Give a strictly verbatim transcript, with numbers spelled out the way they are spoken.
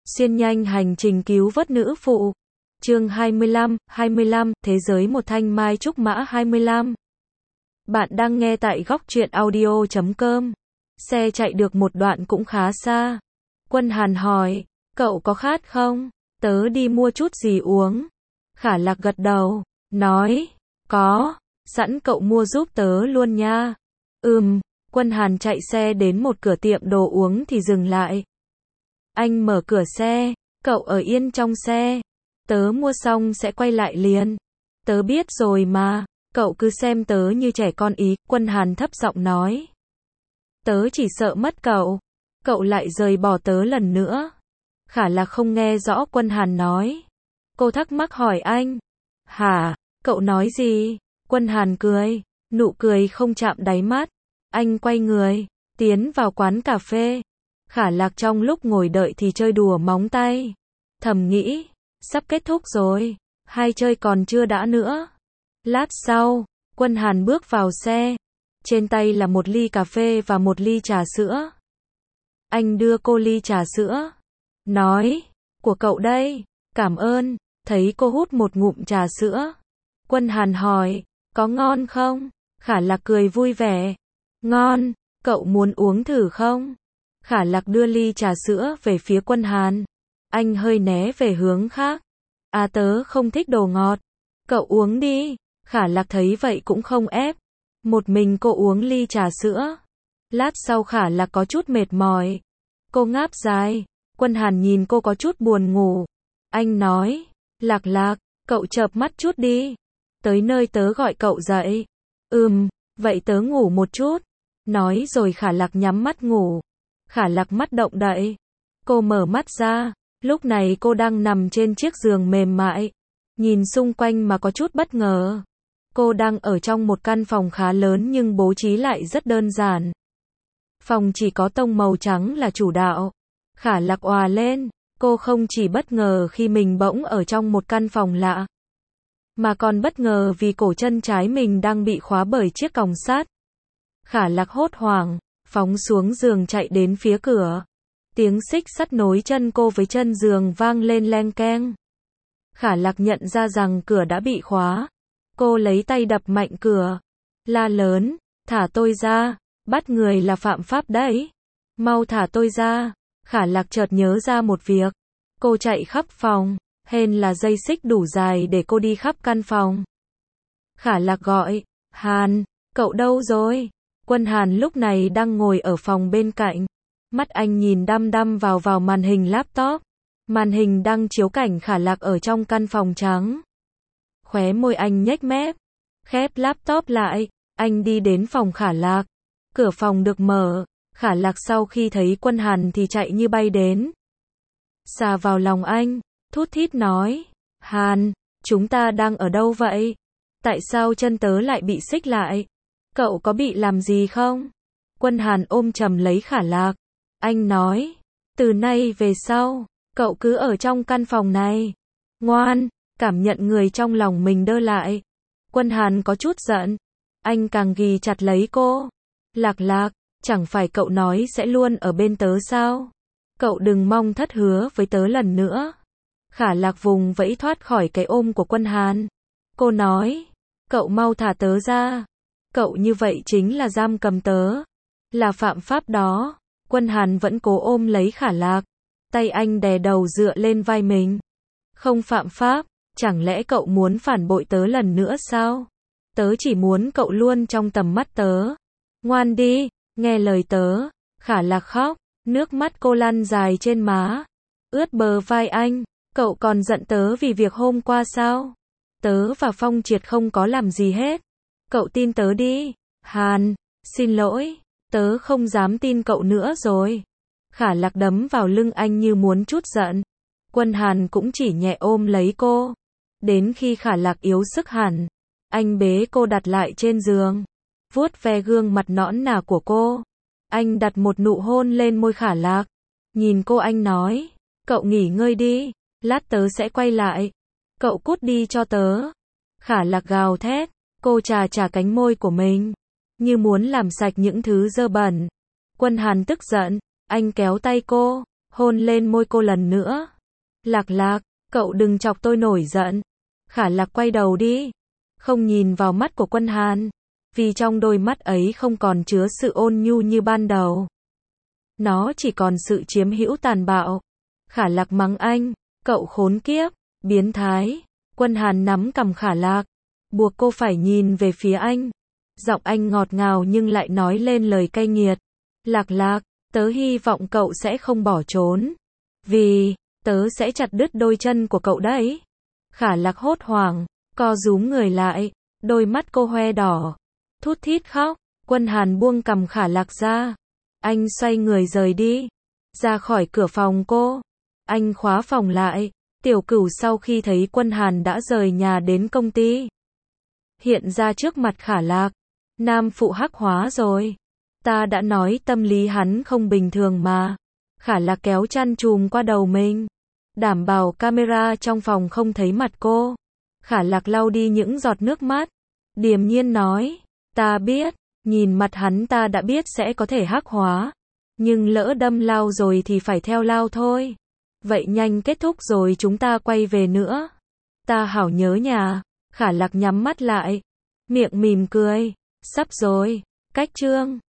Xuyên nhanh hành trình cứu vớt nữ phụ. Chương hai mươi lăm, hai mươi lăm, Thế giới một thanh mai trúc mã hai mươi lăm. Bạn đang nghe tại góc truyện audio chấm com. Xe chạy được một đoạn cũng khá xa. Quân Hàn hỏi, cậu có khát không? Tớ đi mua chút gì uống. Khả Lạc gật đầu, nói, có, sẵn cậu mua giúp tớ luôn nha. Ừm, Quân Hàn chạy xe đến một cửa tiệm đồ uống thì dừng lại. Anh mở cửa xe, cậu ở yên trong xe. Tớ mua xong sẽ quay lại liền. Tớ biết rồi mà, cậu cứ xem tớ như trẻ con ý, Quân Hàn thấp giọng nói. Tớ chỉ sợ mất cậu. Cậu lại rời bỏ tớ lần nữa. Khả Lạc không nghe rõ Quân Hàn nói. Cô thắc mắc hỏi anh. Hả, cậu nói gì? Quân Hàn cười, nụ cười không chạm đáy mắt. Anh quay người, tiến vào quán cà phê. Khả Lạc trong lúc ngồi đợi thì chơi đùa móng tay. Thầm nghĩ, sắp kết thúc rồi, hai chơi còn chưa đã nữa. Lát sau, Quân Hàn bước vào xe. Trên tay là một ly cà phê và một ly trà sữa. Anh đưa cô ly trà sữa. Nói, của cậu đây, cảm ơn. Thấy cô hút một ngụm trà sữa. Quân Hàn hỏi, có ngon không? Khả Lạc cười vui vẻ. Ngon, cậu muốn uống thử không? Khả Lạc đưa ly trà sữa về phía Quân Hàn. Anh hơi né về hướng khác. À tớ không thích đồ ngọt. Cậu uống đi. Khả Lạc thấy vậy cũng không ép. Một mình cô uống ly trà sữa. Lát sau Khả Lạc có chút mệt mỏi. Cô ngáp dài. Quân Hàn nhìn cô có chút buồn ngủ. Anh nói, Lạc Lạc, cậu chợp mắt chút đi. Tới nơi tớ gọi cậu dậy. Ừm, vậy tớ ngủ một chút. Nói rồi Khả Lạc nhắm mắt ngủ. Khả Lạc mắt động đậy. Cô mở mắt ra. Lúc này cô đang nằm trên chiếc giường mềm mại. Nhìn xung quanh mà có chút bất ngờ. Cô đang ở trong một căn phòng khá lớn nhưng bố trí lại rất đơn giản. Phòng chỉ có tông màu trắng là chủ đạo. Khả Lạc òa lên. Cô không chỉ bất ngờ khi mình bỗng ở trong một căn phòng lạ. Mà còn bất ngờ vì cổ chân trái mình đang bị khóa bởi chiếc còng sắt. Khả Lạc hốt hoảng, phóng xuống giường chạy đến phía cửa. Tiếng xích sắt nối chân cô với chân giường vang lên leng keng. Khả Lạc nhận ra rằng cửa đã bị khóa. Cô lấy tay đập mạnh cửa. La lớn, thả tôi ra, bắt người là phạm pháp đấy. Mau thả tôi ra. Khả Lạc chợt nhớ ra một việc. Cô chạy khắp phòng, hên là dây xích đủ dài để cô đi khắp căn phòng. Khả Lạc gọi, Hàn, cậu đâu rồi? Quân Hàn lúc này đang ngồi ở phòng bên cạnh. Mắt anh nhìn đăm đăm vào vào màn hình laptop. Màn hình đang chiếu cảnh Khả Lạc ở trong căn phòng trắng. Khóe môi anh nhếch mép. Khép laptop lại, anh đi đến phòng Khả Lạc. Cửa phòng được mở. Khả Lạc sau khi thấy Quân Hàn thì chạy như bay đến. Xà vào lòng anh, thút thít nói. Hàn, chúng ta đang ở đâu vậy? Tại sao chân tớ lại bị xích lại? Cậu có bị làm gì không? Quân Hàn ôm chầm lấy Khả Lạc. Anh nói, từ nay về sau, cậu cứ ở trong căn phòng này. Ngoan, cảm nhận người trong lòng mình đơ lại. Quân Hàn có chút giận. Anh càng ghì chặt lấy cô. Lạc Lạc, chẳng phải cậu nói sẽ luôn ở bên tớ sao? Cậu đừng mong thất hứa với tớ lần nữa. Khả Lạc vùng vẫy thoát khỏi cái ôm của Quân Hàn. Cô nói, cậu mau thả tớ ra. Cậu như vậy chính là giam cầm tớ. Là phạm pháp đó. Quân Hàn vẫn cố ôm lấy Khả Lạc. Tay anh đè đầu dựa lên vai mình. Không phạm pháp, chẳng lẽ cậu muốn phản bội tớ lần nữa sao? Tớ chỉ muốn cậu luôn trong tầm mắt tớ. Ngoan đi, nghe lời tớ. Khả Lạc khóc, nước mắt cô lăn dài trên má. Ướt bờ vai anh. Cậu còn giận tớ vì việc hôm qua sao? Tớ và Phong Triệt không có làm gì hết. Cậu tin tớ đi. Hàn, xin lỗi. Tớ không dám tin cậu nữa rồi. Khả Lạc đấm vào lưng anh như muốn trút giận. Quân Hàn cũng chỉ nhẹ ôm lấy cô. Đến khi Khả Lạc yếu sức hẳn, anh bế cô đặt lại trên giường. Vuốt ve gương mặt nõn nà của cô. Anh đặt một nụ hôn lên môi Khả Lạc. Nhìn cô anh nói, cậu nghỉ ngơi đi, lát tớ sẽ quay lại. Cậu cút đi cho tớ. Khả Lạc gào thét, cô chà chà cánh môi của mình, như muốn làm sạch những thứ dơ bẩn. Quân Hàn tức giận, anh kéo tay cô, hôn lên môi cô lần nữa. Lạc Lạc, cậu đừng chọc tôi nổi giận. Khả Lạc quay đầu đi, không nhìn vào mắt của Quân Hàn, vì trong đôi mắt ấy không còn chứa sự ôn nhu như ban đầu. Nó chỉ còn sự chiếm hữu tàn bạo. Khả Lạc mắng anh, cậu khốn kiếp, biến thái. Quân Hàn nắm cằm Khả Lạc, buộc cô phải nhìn về phía anh. Giọng anh ngọt ngào nhưng lại nói lên lời cay nghiệt. Lạc Lạc, tớ hy vọng cậu sẽ không bỏ trốn. Vì, tớ sẽ chặt đứt đôi chân của cậu đấy. Khả Lạc hốt hoảng, co rúm người lại, đôi mắt cô hoe đỏ, thút thít khóc. Quân Hàn buông cằm Khả Lạc ra. Anh xoay người rời đi, ra khỏi cửa phòng cô. Anh khóa phòng lại. Tiểu Cửu sau khi thấy Quân Hàn đã rời nhà đến công ty, hiện ra trước mặt Khả Lạc. Nam phụ hắc hóa rồi. Ta đã nói tâm lý hắn không bình thường mà. Khả Lạc kéo chăn chùm qua đầu mình, đảm bảo camera trong phòng không thấy mặt cô. Khả Lạc lau đi những giọt nước mắt, điềm nhiên nói, ta biết, nhìn mặt hắn ta đã biết sẽ có thể hắc hóa, nhưng lỡ đâm lao rồi thì phải theo lao thôi. Vậy nhanh kết thúc rồi chúng ta quay về nữa. Ta hảo nhớ nhà. Khả Lạc nhắm mắt lại, miệng mỉm cười, sắp rồi, cách chương